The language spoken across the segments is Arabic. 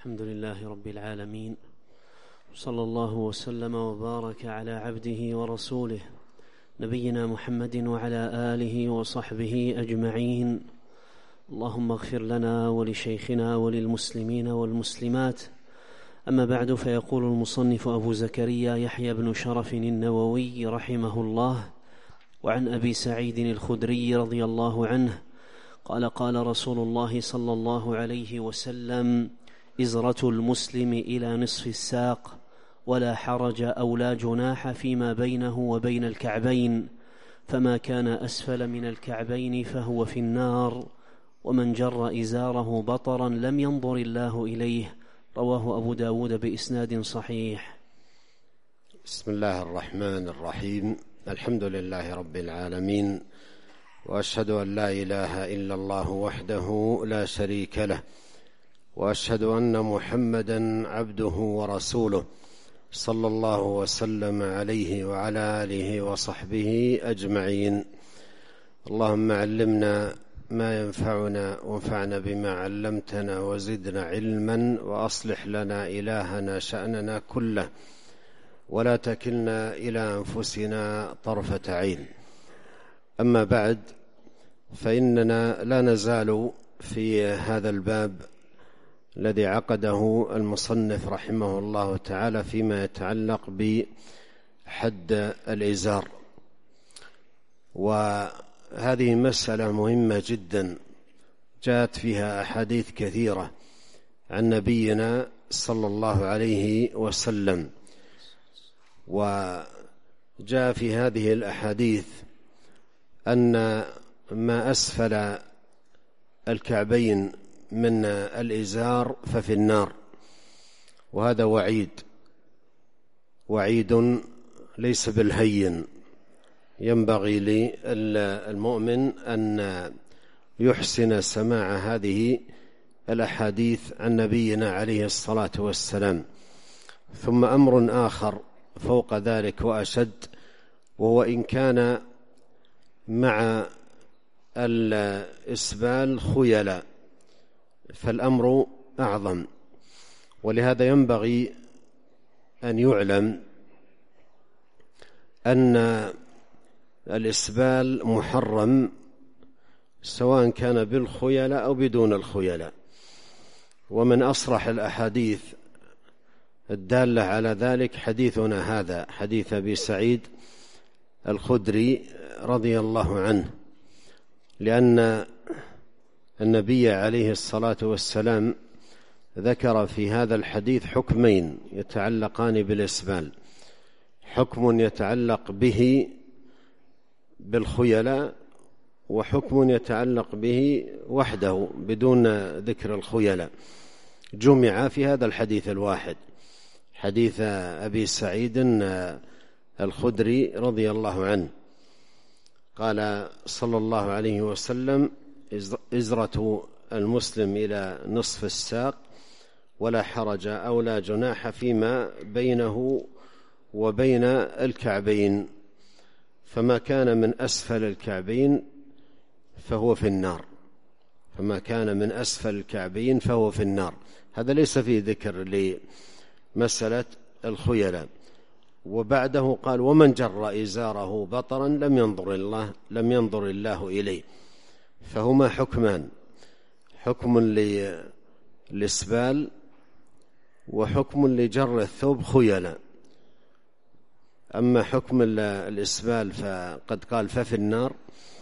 الحمد لله رب العالمين، صلى الله وسلم وبارك على عبده ورسوله نبينا محمد وعلى آله وصحبه أجمعين. اللهم اغفر لنا ولشيخنا وللمسلمين والمسلمات. أما بعد، فيقول المصنف أبو زكريا يحيى بن شرف النووي رحمه الله: وعن أبي سعيد الخدري رضي الله عنه قال: قال رسول الله صلى الله عليه وسلم: إزرة المسلم إلى نصف الساق، ولا حرج أو لا جناح فيما بينه وبين الكعبين، فما كان أسفل من الكعبين فهو في النار، ومن جر إزاره بطرا لم ينظر الله إليه. رواه أبو داود بإسناد صحيح. بسم الله الرحمن الرحيم. الحمد لله رب العالمين، وأشهد أن لا إله إلا الله وحده لا شريك له، وأشهد أن محمدًا عبده ورسوله، صلى الله وسلم عليه وعلى آله وصحبه أجمعين. اللهم علمنا ما ينفعنا، وانفعنا بما علمتنا، وزدنا علما، وأصلح لنا إلهنا شأننا كله، ولا تكلنا إلى أنفسنا طرفة عين. أما بعد، فإننا لا نزال في هذا الباب الذي عقده المصنف رحمه الله تعالى فيما يتعلق بحد الإزار، وهذه مسألة مهمة جدا جاءت فيها أحاديث كثيرة عن نبينا صلى الله عليه وسلم. وجاء في هذه الأحاديث أن ما أسفل الكعبين من الإزار ففي النار، وهذا وعيد ليس بالهين. ينبغي للمؤمن أن يحسن سماع هذه الأحاديث عن نبينا عليه الصلاة والسلام. ثم أمر آخر فوق ذلك وأشد، وهو إن كان مع الإسبال خيلا فالأمر أعظم. ولهذا ينبغي أن يعلم أن الإسبال محرم، سواء كان بالخيلاء أو بدون الخيلاء. ومن أصرح الأحاديث الدالة على ذلك حديثنا هذا، حديث أبي سعيد الخدري رضي الله عنه، لأن النبي عليه الصلاة والسلام ذكر في هذا الحديث حكمين يتعلقان بالإسبال: حكم يتعلق به بالخيلاء، وحكم يتعلق به وحده بدون ذكر الخيلاء، جمع في هذا الحديث الواحد، حديث أبي سعيد الخدري رضي الله عنه. قال صلى الله عليه وسلم: إزرة المسلم إلى نصف الساق، ولا حرج أو لا جناح فيما بينه وبين الكعبين، فما كان من أسفل الكعبين فهو في النار. فما كان من أسفل الكعبين فهو في النار. هذا ليس فيه ذكر لمسألة الخيلاء. وبعده قال: ومن جر إزاره بطرا لم ينظر الله إليه. فهما حكمان: حكم للإسبال، وحكم لجر الثوب خيلاء. أما حكم الإسبال فقد قال ففي النار،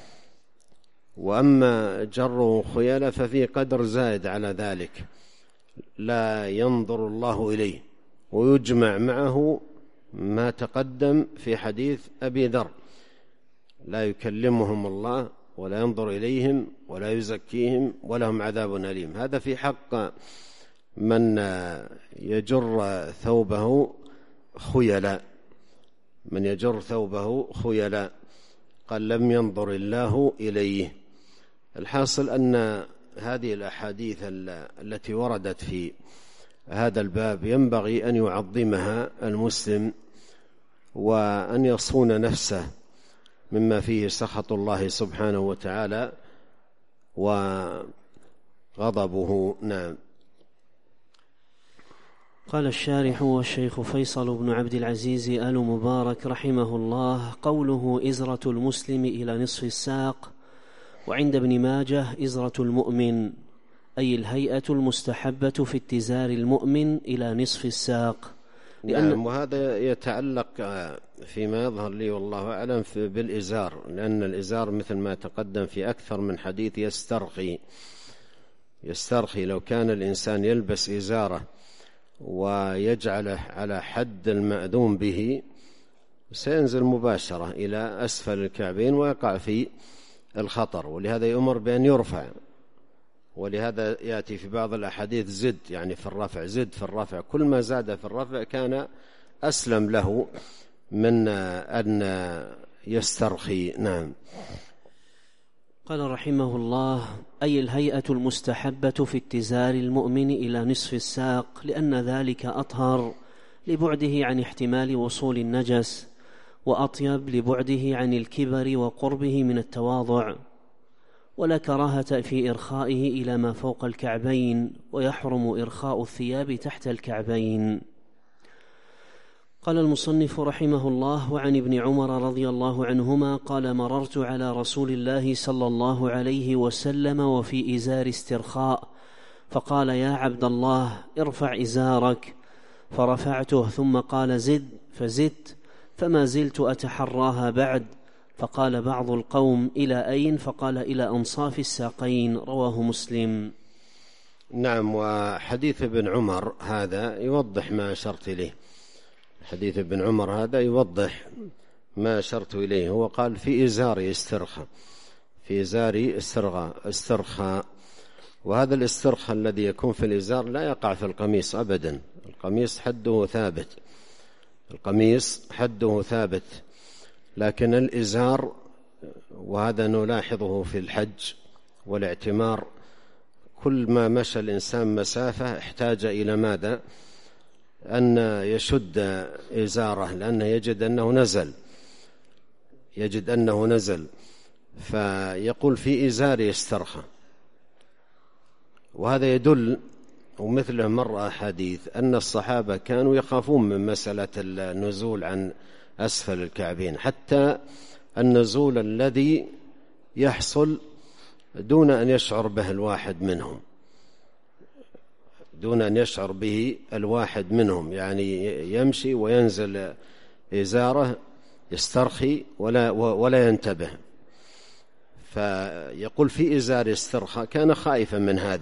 وأما جره خيلاء ففي قدر زائد على ذلك لا ينظر الله إليه. ويجمع معه ما تقدم في حديث أبي ذر: لا يكلمهم الله ولا ينظر إليهم ولا يزكيهم ولهم عذاب أليم. هذا في حق من يجر ثوبه خيلاء، من يجر ثوبه خيلاء. قال: لم ينظر الله إليه. الحاصل أن هذه الأحاديث التي وردت في هذا الباب ينبغي أن يعظمها المسلم، وأن يصون نفسه مما فيه سخط الله سبحانه وتعالى وغضبه. نعم. قال الشارح والشيخ فيصل بن عبد العزيز آل مبارك رحمه الله: قوله إزرة المسلم إلى نصف الساق، وعند ابن ماجه إزرة المؤمن، أي الهيئة المستحبة في اتزار المؤمن إلى نصف الساق. نعم، وهذا يتعلق فيما يظهر لي والله أعلم بالإزار، لأن الإزار مثل ما تقدم في أكثر من حديث يسترخي. لو كان الإنسان يلبس إزاره ويجعله على حد المأذون به سينزل مباشرة إلى أسفل الكعبين ويقع في الخطر، ولهذا يؤمر بأن يرفع. ولهذا يأتي في بعض الأحاديث زد، يعني في الرفع، زد في الرفع، كل ما زاد في الرفع كان أسلم له من أن يسترخي. نعم. قال رحمه الله: أي الهيئة المستحبة في اتزار المؤمن إلى نصف الساق، لأن ذلك أطهر لبعده عن احتمال وصول النجس، وأطيب لبعده عن الكبر وقربه من التواضع، ولا كراهة في إرخائه إلى ما فوق الكعبين، ويحرم إرخاء الثياب تحت الكعبين. قال المصنف رحمه الله: وعن ابن عمر رضي الله عنهما قال: مررت على رسول الله صلى الله عليه وسلم وفي إزار استرخاء، فقال: يا عبد الله، ارفع إزارك، فرفعته، ثم قال: زد، فزدت، فما زلت أتحراها بعد. فقال بعض القوم: إلى أين؟ فقال: إلى أنصاف الساقين. رواه مسلم. نعم. وحديث ابن عمر هذا يوضح ما أشرت إليه. حديث ابن عمر هذا يوضح ما أشرت إليه. هو قال: في إزاري استرخى، في إزاري استرخى. وهذا الاسترخاء الذي يكون في الإزار لا يقع في القميص أبدا. القميص حده ثابت، لكن الإزار، وهذا نلاحظه في الحج والاعتمار، كل ما مشى الإنسان مسافة احتاج إلى ماذا؟ أن يشد إزاره، لأنه يجد أنه نزل، فيقول: في إزاري استرخى. وهذا يدل، ومثله مرة حديث، أن الصحابة كانوا يخافون من مسألة النزول عن أسفل الكعبين، حتى النزول الذي يحصل دون أن يشعر به الواحد منهم، يعني يمشي وينزل إزاره يسترخي ولا ينتبه. فيقول: في إزار استرخى. كان خائفا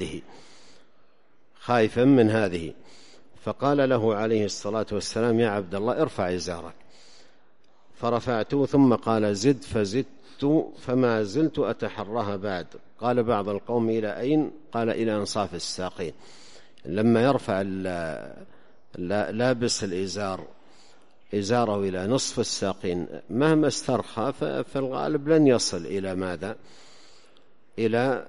من هذه، فقال له عليه الصلاة والسلام: يا عبد الله، ارفع إزارك. فرفعته، ثم قال: زد، فزدت، فما زلت أتحرها بعد. قال بعض القوم: إلى أين؟ قال: إلى أنصاف الساقين. لما يرفع لابس الإزار إزاره إلى نصف الساقين، مهما استرخى في الغالب لن يصل إلى ماذا؟ إلى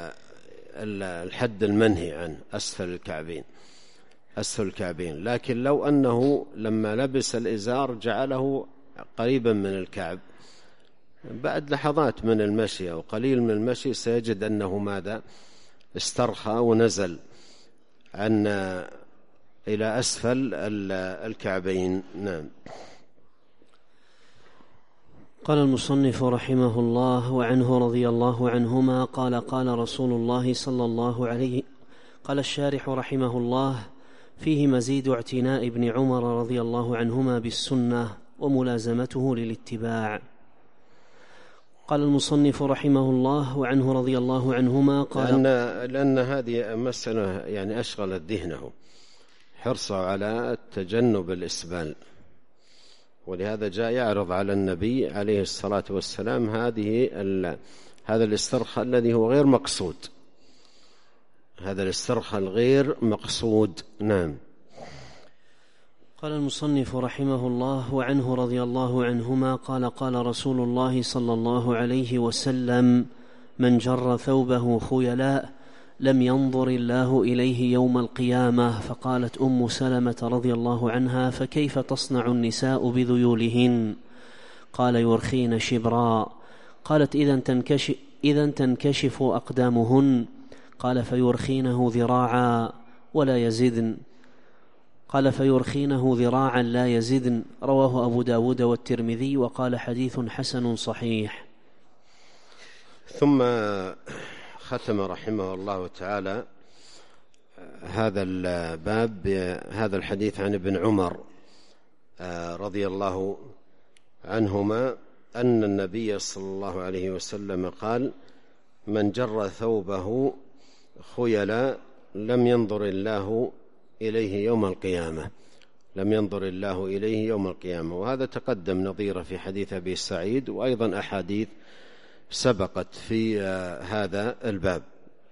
الحد المنهي عن أسفل الكعبين. لكن لو أنه لما لبس الإزار جعله قريبا من الكعب، بعد لحظات من المشي أو قليل من المشي سيجد أنه ماذا؟ استرخى ونزل إلى أسفل الكعبين. نعم. قال المصنف رحمه الله: وعنه رضي الله عنهما قال: قال رسول الله صلى الله عليه. قال الشارح رحمه الله: فيه مزيد اعتناء ابن عمر رضي الله عنهما بالسنة وملازمته للاتباع. قال المصنف رحمه الله: وعنه رضي الله عنهما قال: لأن هذه مسألة يعني أشغلت ذهنه، حرصه على تجنب الإسبال، ولهذا جاء يعرض على النبي عليه الصلاة والسلام هذا الاسترخاء الذي هو غير مقصود، هذا الاسترخاء الغير مقصود. نعم. قال المصنف رحمه الله: وعنه رضي الله عنهما قال: قال رسول الله صلى الله عليه وسلم: من جر ثوبه خيلاء لم ينظر الله إليه يوم القيامة. فقالت أم سلمة رضي الله عنها: فكيف تصنع النساء بذيولهن؟ قال: يرخين شبرا. قالت: إذن تنكشف أقدامهن. قال: فيرخينه ذراعا ولا يزدن. قال فيرخينه ذراعا لا يزدن. رواه أبو داود والترمذي وقال حديث حسن صحيح. ثم ختم رحمه الله تعالى هذا الباب بهذا الحديث عن ابن عمر رضي الله عنهما أن النبي صلى الله عليه وسلم قال: من جر ثوبه خيلا لم ينظر الله إليه يوم القيامة، لم ينظر الله إليه يوم القيامة. وهذا تقدم نظيره في حديث أبي سعيد، وأيضا أحاديث سبقت في هذا الباب.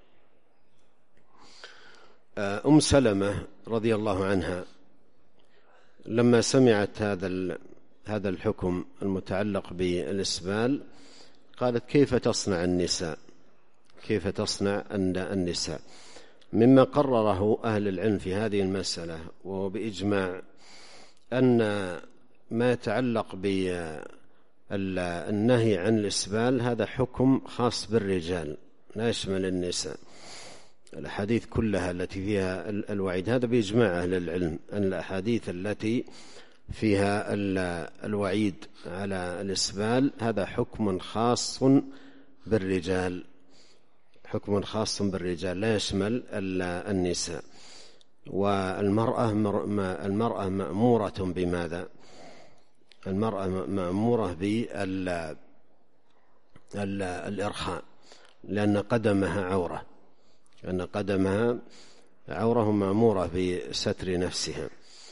أم سلمة رضي الله عنها لما سمعت هذا الحكم المتعلق بالإسبال قالت: كيف تصنع النساء، كيف تصنع النساء؟ مما قرره أهل العلم في هذه المسألة وهو بإجماع أن ما يتعلق بالنهي عن الإسبال هذا حكم خاص بالرجال لا يشمل النساء. الأحاديث كلها التي فيها الوعيد هذا بإجماع أهل العلم أن الأحاديث التي فيها الوعيد على الإسبال هذا حكم خاص بالرجال، حكم خاص بالرجال لا يشمل النساء. والمرأة مأمورة بماذا؟ المرأة مأمورة بالإرخاء لأن قدمها عورة، لأن قدمها عورة مأمورة بستر نفسها.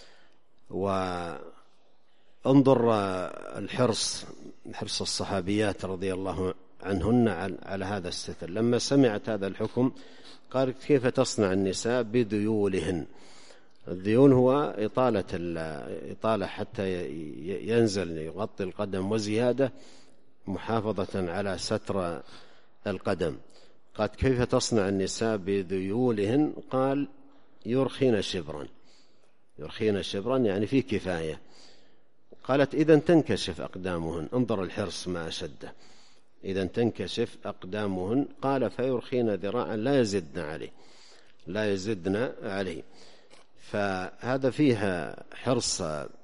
وانظر حرص الصحابيات رضي الله عنهن على هذا الستر. لما سمعت هذا الحكم قالت: كيف تصنع النساء بذيولهن؟ الذيول هو إطالة حتى ينزل يغطي القدم وزيادة محافظة على ستر القدم. قالت: كيف تصنع النساء بذيولهن؟ قال: يرخين شبرا، يرخين شبرا يعني في كفاية. قالت: إذن تنكشف أقدامهن. انظر الحرص ما أشده، إذن تنكشف أقدامهن. قال: فيرخين ذراعا لا يزدن عليه، لا يزدن عليه. فهذا فيها حرص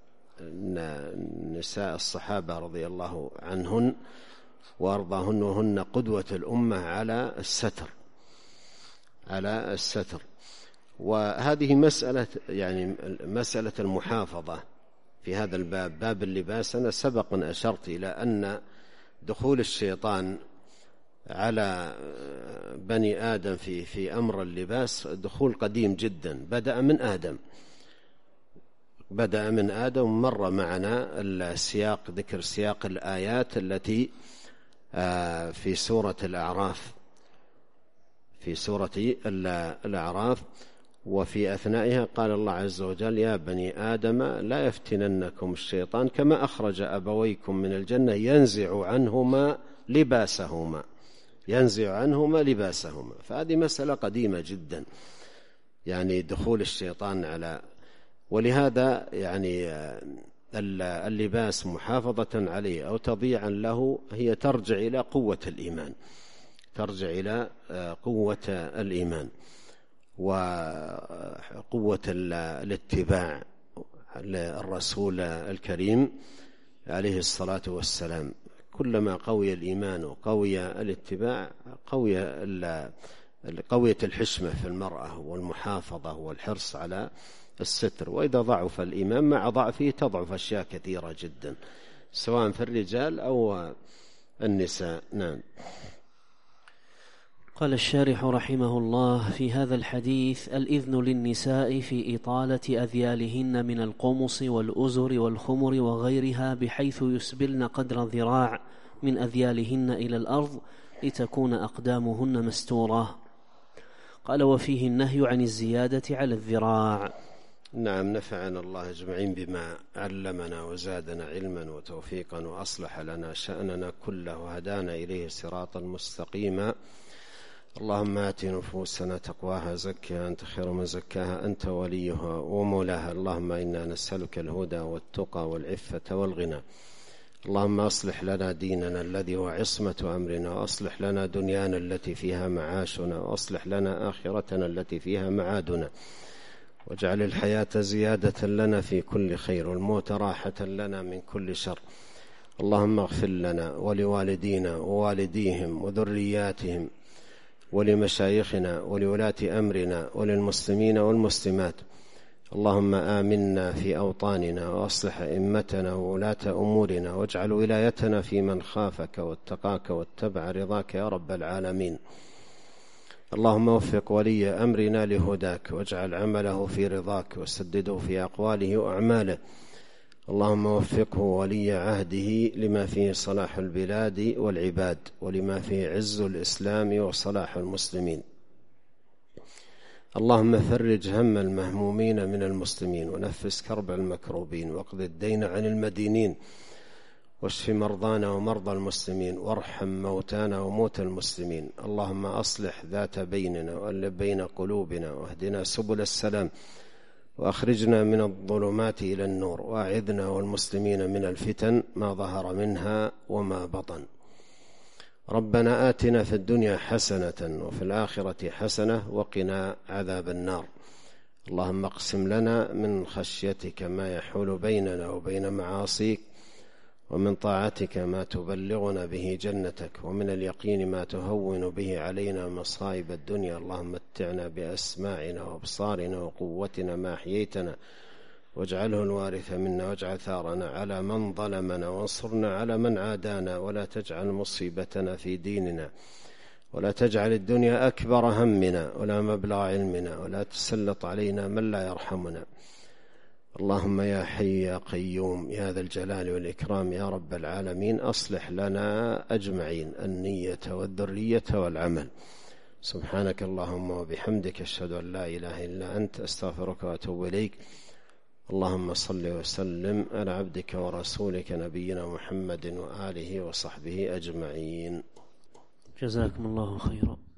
نساء الصحابة رضي الله عنهن وأرضاهن، وهن قدوة الأمة على الستر، على الستر. وهذه مسألة يعني مسألة المحافظة في هذا الباب، باب اللباس. أنا سبق أن أشرت إلى أن دخول الشيطان على بني آدم في أمر اللباس دخول قديم جدا، بدأ من آدم. مر معنا السياق، ذكر سياق الآيات التي في سورة الأعراف، في سورة الأعراف. وفي أثنائها قال الله عز وجل: يا بني آدم لا يفتننكم الشيطان كما أخرج أبويكم من الجنة ينزع عنهما لباسهما، ينزع عنهما لباسهما. فهذه مسألة قديمة جدا، يعني دخول الشيطان على. ولهذا يعني اللباس محافظة عليه أو تضييعا له هي ترجع إلى قوة الإيمان، ترجع إلى قوة الإيمان وقوة الاتباع للرسول الكريم عليه الصلاة والسلام. كلما قوي الإيمان وقوي الاتباع قوية الحشمة في المرأة والمحافظة والحرص على الستر. وإذا ضعف الإيمان مع ضعفه تضعف أشياء كثيرة جدا سواء في الرجال أو النساء. نعم. قال الشارح رحمه الله: في هذا الحديث الإذن للنساء في إطالة أذيالهن من القمص والأزر والخمر وغيرها بحيث يسبلن قدر ذراع من أذيالهن إلى الأرض لتكون أقدامهن مستورة. قال: وفيه النهي عن الزيادة على الذراع. نعم. نفعنا الله أجمعين بما علمنا وزادنا علما وتوفيقا وأصلح لنا شأننا كله وهدانا إليه صراطا مستقيما. اللهم آت نفوسنا تقواها زكها أنت خير من زكاها أنت وليها ومولاها. اللهم إنا نسألك الهدى والتقى والعفة والغنى. اللهم أصلح لنا ديننا الذي هو عصمة أمرنا، وأصلح لنا دنيانا التي فيها معاشنا، وأصلح لنا آخرتنا التي فيها معادنا. واجعل الحياة زيادة لنا في كل خير والموت راحة لنا من كل شر. اللهم اغفر لنا ولوالدينا ووالديهم وذرياتهم ولمشايخنا ولولاة أمرنا وللمسلمين والمسلمات. اللهم آمنا في أوطاننا وأصلح أئمتنا وولاة أمورنا واجعل ولايتنا في من خافك واتقاك واتبع رضاك يا رب العالمين. اللهم وفق ولي أمرنا لهداك واجعل عمله في رضاك وسدده في أقواله وأعماله. اللهم وفقه ولي عهده لما فيه صلاح البلاد والعباد ولما فيه عز الإسلام وصلاح المسلمين. اللهم فرج هم المهمومين من المسلمين ونفس كرب المكروبين واقض الدين عن المدينين واشف مرضانا ومرضى المسلمين وارحم موتانا وموتى المسلمين. اللهم أصلح ذات بيننا وألف بين قلوبنا واهدنا سبل السلام وأخرجنا من الظلمات إلى النور وأعذنا والمسلمين من الفتن ما ظهر منها وما بطن. ربنا آتنا في الدنيا حسنة وفي الآخرة حسنة وقنا عذاب النار. اللهم اقسم لنا من خشيتك ما يحول بيننا وبين معاصيك ومن طاعتك ما تبلغنا به جنتك ومن اليقين ما تهون به علينا مصائب الدنيا. اللهم متعنا بأسماعنا وأبصارنا وقوتنا ما أحييتنا واجعله الوارث منا واجعل ثارنا على من ظلمنا وانصرنا على من عادانا ولا تجعل مصيبتنا في ديننا ولا تجعل الدنيا أكبر همنا ولا مبلغ علمنا ولا تسلط علينا من لا يرحمنا. اللهم يا حي يا قيوم يا ذا الجلال والإكرام يا رب العالمين أصلح لنا أجمعين النية والذرية والعمل. سبحانك اللهم وبحمدك أشهد أن لا إله إلا أنت أستغفرك وأتوب إليك. اللهم صل وسلم على عبدك ورسولك نبينا محمد وآله وصحبه أجمعين. جزاكم الله خيرا.